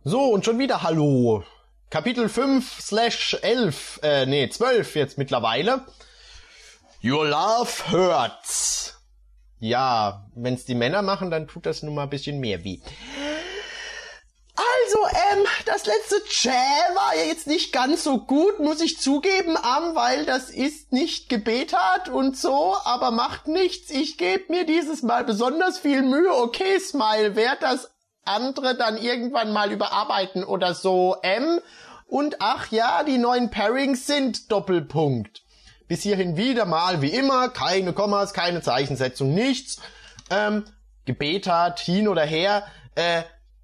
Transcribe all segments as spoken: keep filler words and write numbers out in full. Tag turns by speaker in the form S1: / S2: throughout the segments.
S1: So, und schon wieder Hallo. Kapitel fünf slash elf, äh, nee, zwölf jetzt mittlerweile. Your love hurts. Ja, wenn's die Männer machen, dann tut das nun mal ein bisschen mehr weh. Also, ähm, das letzte Tschä war ja jetzt nicht ganz so gut, muss ich zugeben, Am, weil das ist nicht gebetert und so, aber macht nichts. Ich gebe mir dieses Mal besonders viel Mühe. Okay, Smile, werd das andere dann irgendwann mal überarbeiten oder so, M. Und ach ja, die neuen Pairings sind Doppelpunkt. Bis hierhin wieder mal, wie immer, keine Kommas, keine Zeichensetzung, nichts. Ähm, gebetert, hin oder her. Äh,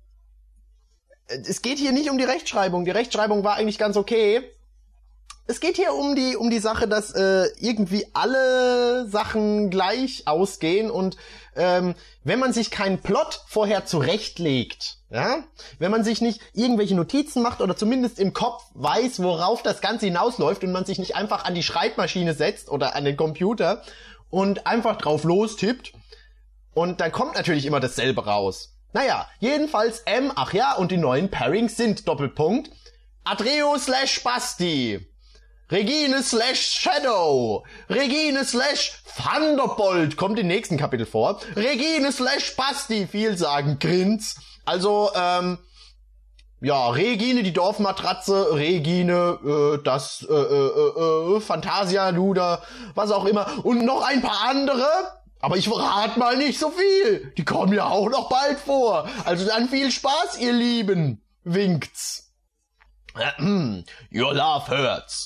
S1: es geht hier nicht um die Rechtschreibung. Die Rechtschreibung war eigentlich ganz okay. Es geht hier um die um die Sache, dass äh, irgendwie alle Sachen gleich ausgehen und ähm, wenn man sich keinen Plot vorher zurechtlegt, ja, wenn man sich nicht irgendwelche Notizen macht oder zumindest im Kopf weiß, worauf das Ganze hinausläuft und man sich nicht einfach an die Schreibmaschine setzt oder an den Computer und einfach drauf lostippt und dann kommt natürlich immer dasselbe raus. Naja, jedenfalls M, ach ja, und die neuen Pairings sind Doppelpunkt, Adreo slash Basti. Regine slash Shadow. Regine slash Thunderbolt kommt im nächsten Kapitel vor. Regine slash Basti, vielsagend Grins. Also, ähm, ja, Regine, die Dorfmatratze, Regine, äh, das, äh, äh, äh, Fantasia, Luder, was auch immer. Und noch ein paar andere. Aber ich verrate mal nicht so viel. Die kommen ja auch noch bald vor. Also dann viel Spaß, ihr Lieben. Winkt's. Your love hurts.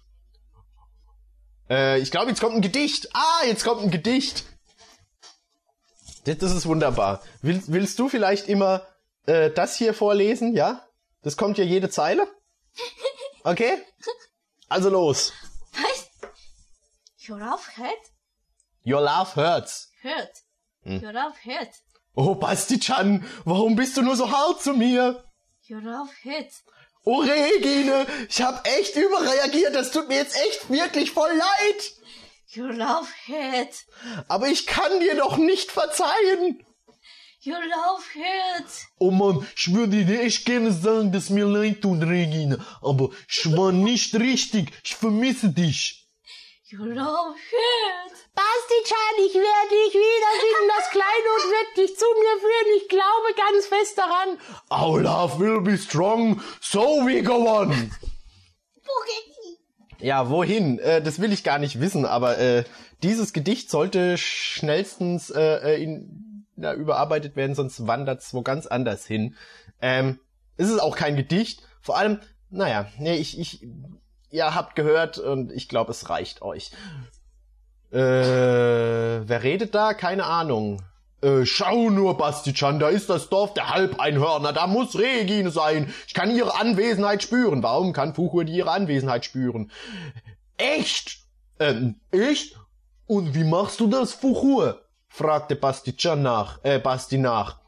S1: Äh, ich glaube, jetzt kommt ein Gedicht. Ah, jetzt kommt ein Gedicht. Das, das ist wunderbar. Willst, willst du vielleicht immer äh, das hier vorlesen, ja? Das kommt ja jede Zeile. Okay? Also los.
S2: Was? Your love hurt?
S1: Your love hurts.
S2: Hurt. Hm. Your love hurt.
S1: Oh, Basti-chan, warum bist du nur so hart zu mir?
S2: Your love hurt.
S1: Oh, Regine, ich hab echt überreagiert. Das tut mir jetzt echt wirklich voll leid.
S2: Your love hurt.
S1: Aber ich kann dir doch nicht verzeihen.
S2: Your love hurt.
S1: Oh Mann, ich würde dir echt gerne sagen, dass mir leid tut, Regine. Aber ich war nicht richtig. Ich vermisse dich.
S2: Your love hurt.
S3: Basti-chan, ich werde dich wiederfinden. Das Kleinod wird dich zu mir führen. Ich glaube ganz fest daran.
S1: Our love will be strong, so we go on.
S2: Wohin?
S1: Ja, wohin? Äh, das will ich gar nicht wissen, aber äh, dieses Gedicht sollte schnellstens äh, in, na, überarbeitet werden, sonst wandert's wo ganz anders hin. Ähm, es ist auch kein Gedicht. Vor allem, naja, nee, ich, ich, ihr habt gehört und ich glaube, es reicht euch. Äh, wer redet da? Keine Ahnung. Äh, schau nur, Basti-chan, da ist das Dorf der Halbeinhörner, da muss Regine sein. Ich kann ihre Anwesenheit spüren. Warum kann Fuchur die ihre Anwesenheit spüren? Echt? Ähm, echt? Und wie machst du das, Fuchur? Fragte Basti-chan nach, äh, Basti nach.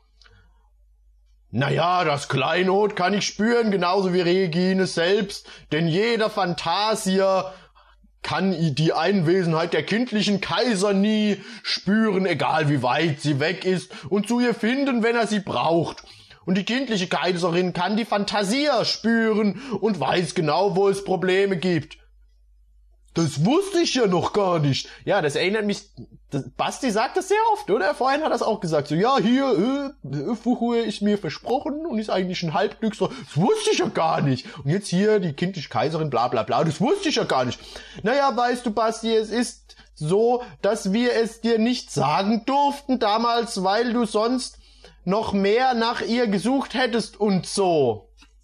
S1: Naja, das Kleinod kann ich spüren, genauso wie Regine selbst, denn jeder Phantasier kann die Anwesenheit der kindlichen Kaiser nie spüren, egal wie weit sie weg ist, und zu ihr finden, wenn er sie braucht. Und die kindliche Kaiserin kann die Fantasia spüren und weiß genau, wo es Probleme gibt. Das wusste ich ja noch gar nicht. Ja, das erinnert mich, das, Basti sagt das sehr oft, oder? Vorhin hat er es auch gesagt, so, ja, hier, äh, Fuchur ist mir versprochen und ist eigentlich ein Halbglückser. Das wusste ich ja gar nicht. Und jetzt hier, die kindliche Kaiserin, bla bla bla, das wusste ich ja gar nicht. Naja, weißt du, Basti, es ist so, dass wir es dir nicht sagen durften damals, weil du sonst noch mehr nach ihr gesucht hättest und so.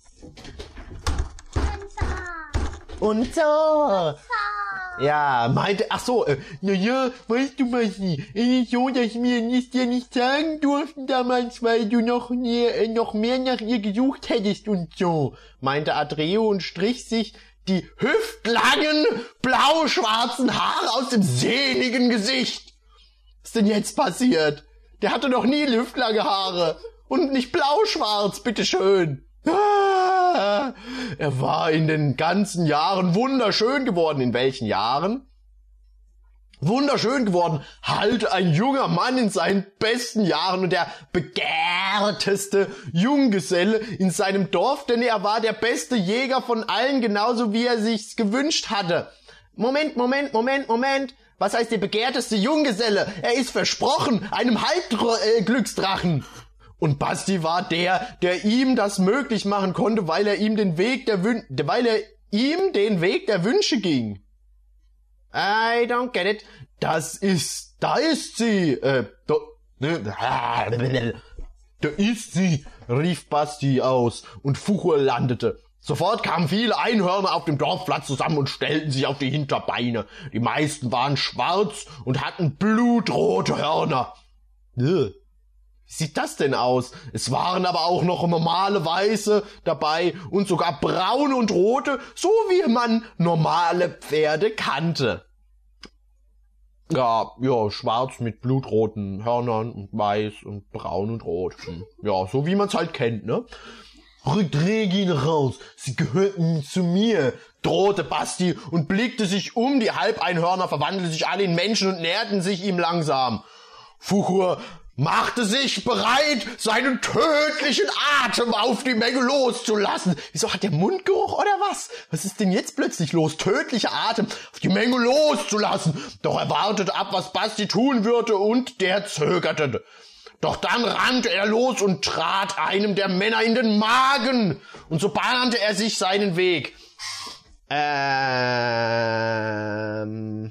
S1: Und so. Ja, meinte, ach so, äh, na ja, weißt du, Basti, es ist so, dass wir es dir nicht sagen durften damals, weil du noch, nie, äh, noch mehr nach ihr gesucht hättest und so, meinte Adreo und strich sich die hüftlangen, blau-schwarzen Haare aus dem sehnigen Gesicht. Was ist denn jetzt passiert? Der hatte noch nie hüftlange Haare und nicht blau-schwarz, bitteschön. Ah, er war in den ganzen Jahren wunderschön geworden. In welchen Jahren? Wunderschön geworden. Halt ein junger Mann in seinen besten Jahren und der begehrteste Junggeselle in seinem Dorf, denn er war der beste Jäger von allen, genauso wie er sich's gewünscht hatte. Moment, Moment, Moment, Moment. Was heißt der begehrteste Junggeselle? Er ist versprochen, einem Halbglücksdrachen. Und Basti war der, der ihm das möglich machen konnte, weil er ihm den Weg der Wün- weil er ihm den Weg der Wünsche ging. I don't get it. Das ist, da ist sie. Äh, da, da ist sie, rief Basti aus und Fuchur landete. Sofort kamen viele Einhörner auf dem Dorfplatz zusammen und stellten sich auf die Hinterbeine. Die meisten waren schwarz und hatten blutrote Hörner. Wie sieht das denn aus? Es waren aber auch noch normale Weiße dabei und sogar braune und rote, so wie man normale Pferde kannte. Ja, ja, schwarz mit blutroten Hörnern und weiß und braun und rot. Ja, so wie man's halt kennt, ne? Rückt Regine raus, sie gehörten zu mir, drohte Basti und blickte sich um, die Halbeinhörner verwandelten sich alle in Menschen und näherten sich ihm langsam. Fuchur machte sich bereit, seinen tödlichen Atem auf die Menge loszulassen. Wieso hat der Mundgeruch oder was? Was ist denn jetzt plötzlich los? Tödlicher Atem auf die Menge loszulassen. Doch er wartete ab, was Basti tun würde, und der zögerte. Doch dann rannte er los und trat einem der Männer in den Magen. Und so bahnte er sich seinen Weg. Ähm...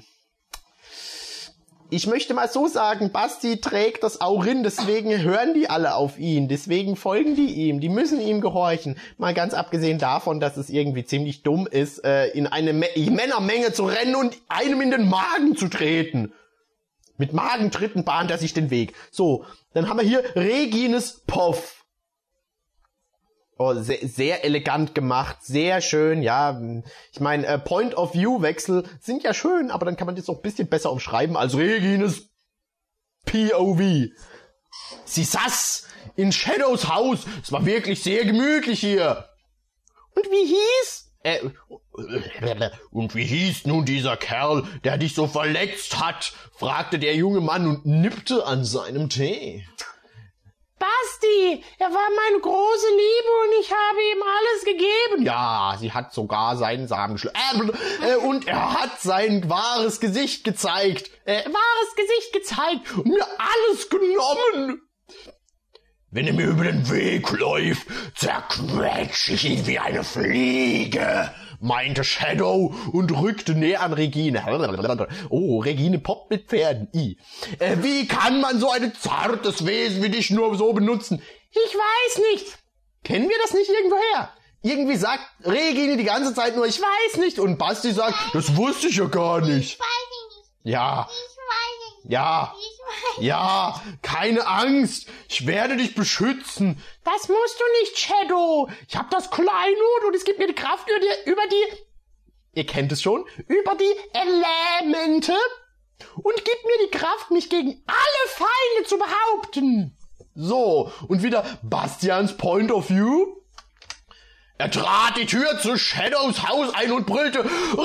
S1: Ich möchte mal so sagen, Basti trägt das Aurin, deswegen hören die alle auf ihn, deswegen folgen die ihm, die müssen ihm gehorchen. Mal ganz abgesehen davon, dass es irgendwie ziemlich dumm ist, äh, in eine Me- Männermenge zu rennen und einem in den Magen zu treten. Mit Magentritten bahnt er sich den Weg. So, dann haben wir hier Regines Poff. Oh, sehr, sehr elegant gemacht, sehr schön, ja. Ich meine, äh, Point-of-View-Wechsel sind ja schön, aber dann kann man das auch ein bisschen besser umschreiben als Regines P O V. Sie saß in Shadows Haus. Es war wirklich sehr gemütlich hier. Und wie hieß? Äh, und wie hieß nun dieser Kerl, der dich so verletzt hat? Fragte der junge Mann und nippte an seinem Tee.
S3: Basti, er war meine große Liebe und ich habe ihm alles gegeben.
S1: Ja, sie hat sogar seinen Samen geschl- äh, und er hat sein wahres Gesicht gezeigt.
S3: Äh, wahres Gesicht gezeigt
S1: und mir alles genommen. Wenn er mir über den Weg läuft, zerquetsche ich ihn wie eine Fliege, meinte Shadow und rückte näher an Regine. Oh, Regine poppt mit Pferden. I. Äh, wie kann man so ein zartes Wesen wie dich nur so benutzen?
S3: Ich weiß nicht.
S1: Kennen wir das nicht irgendwoher? Irgendwie sagt Regine die ganze Zeit nur, ich weiß nicht. Und Basti sagt, das wusste ich ja gar nicht.
S2: Ich weiß nicht.
S1: Ja.
S2: Ich weiß nicht.
S1: Ja.
S2: Ich weiß.
S1: Ja, keine Angst. Ich werde dich beschützen.
S3: Das musst du nicht, Shadow. Ich hab das Kleinod und es gibt mir die Kraft über die, über die,
S1: ihr kennt es schon,
S3: über die Elemente und gibt mir die Kraft, mich gegen alle Feinde zu behaupten.
S1: So, und wieder Bastians Point of View. Er trat die Tür zu Shadows Haus ein und brüllte,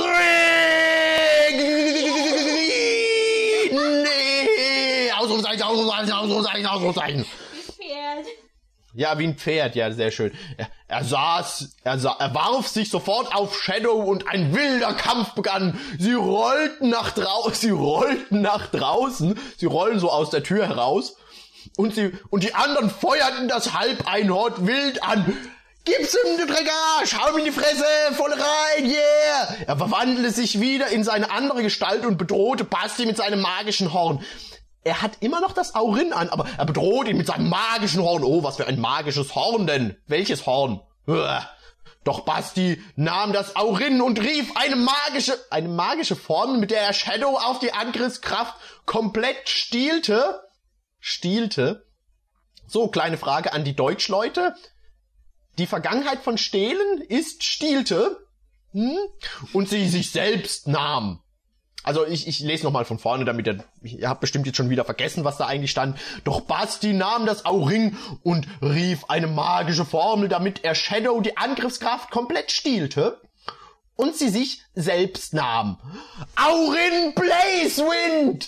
S1: nee, Ausrufezeichen, Ausrufezeichen, Ausrufezeichen, Ausrufezeichen.
S2: Pferd.
S1: Ja, wie ein Pferd, ja, sehr schön. Er, er saß, er, sa- er warf sich sofort auf Shadow und ein wilder Kampf begann. Sie rollten nach draußen, sie rollten nach draußen, sie rollen so aus der Tür heraus und sie, und die anderen feuerten das Halbeinhorn wild an. Gib's ihm, du Drecker! Schau ihm in die Fresse! Voll rein! Yeah! Er verwandelte sich wieder in seine andere Gestalt und bedrohte Basti mit seinem magischen Horn. Er hat immer noch das Aurin an, aber er bedroht ihn mit seinem magischen Horn. Oh, was für ein magisches Horn denn? Welches Horn? Uah. Doch Basti nahm das Aurin und rief eine magische, eine magische Formel, mit der er Shadow auf die Angriffskraft komplett stielte. Stielte? So, kleine Frage an die Deutschleute. Die Vergangenheit von stehlen ist stielte, hm? Und sie sich selbst nahm. Also ich, ich lese nochmal von vorne, damit ihr, ihr habt bestimmt jetzt schon wieder vergessen, was da eigentlich stand. Doch Basti nahm das Auring und rief eine magische Formel, damit er Shadow die Angriffskraft komplett stielte. und sie sich selbst nahm. Aurin Blazewind!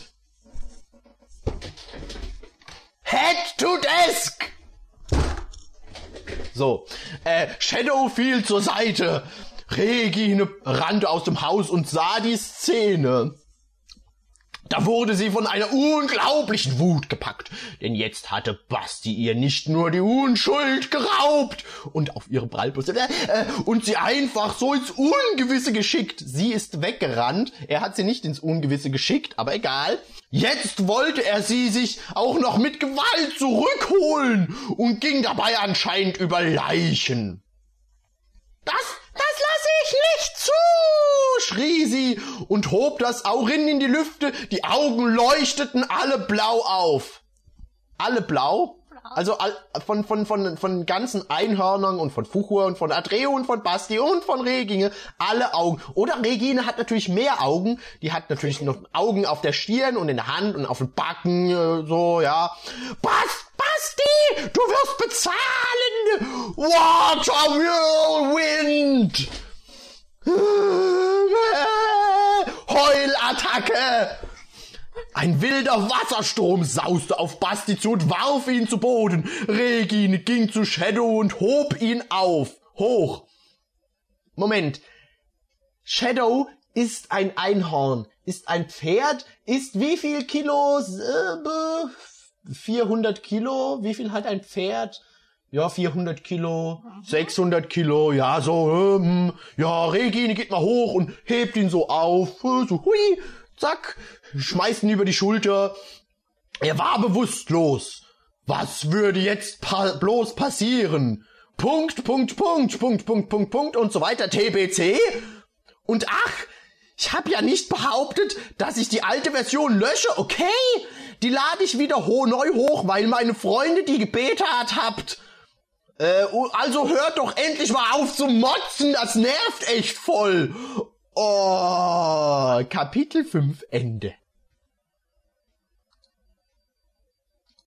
S1: Head to desk! So, äh, Shadow fiel zur Seite. Regine rannte aus dem Haus und sah die Szene. Da wurde sie von einer unglaublichen Wut gepackt, denn jetzt hatte Basti ihr nicht nur die Unschuld geraubt und auf ihre Prallbrüste äh, und sie einfach so ins Ungewisse geschickt. Sie ist weggerannt, er hat sie nicht ins Ungewisse geschickt, aber egal. Jetzt wollte er sie sich auch noch mit Gewalt zurückholen und ging dabei anscheinend über Leichen. Das, das lasse ich nicht zu, schrie sie und hob das Aurin in die Lüfte. Die Augen leuchteten alle blau auf. Alle blau? Also all, von, von, von, von ganzen Einhörnern und von Fuchur und von Adreo und von Basti und von Regine. Alle Augen. Oder Regine hat natürlich mehr Augen. Die hat natürlich noch Augen auf der Stirn und in der Hand und auf den Backen, äh, so, ja. Bast, Basti, du wirst bezahlen! Water Whirlwind! Heulattacke! Ein wilder Wassersturm sauste auf Basti zu und warf ihn zu Boden. Regine ging zu Shadow und hob ihn auf. Hoch. Moment. Shadow ist ein Einhorn, ist ein Pferd, ist wie viel Kilo? Äh, vierhundert Kilo? Wie viel hat ein Pferd? Ja, vierhundert Kilo, sechshundert Kilo, ja, so, ähm, ja, Regine geht mal hoch und hebt ihn so auf, so, hui, zack, schmeißt ihn über die Schulter. Er war bewusstlos. Was würde jetzt pa- bloß passieren? Punkt, Punkt, Punkt, Punkt, Punkt, Punkt, Punkt und so weiter, T B C. Und ach, ich habe ja nicht behauptet, dass ich die alte Version lösche, okay? Die lade ich wieder ho- neu hoch, weil meine Freunde die gebetert habt. Äh, also hört doch endlich mal auf zu motzen, das nervt echt voll. Oh, Kapitel fünf, Ende.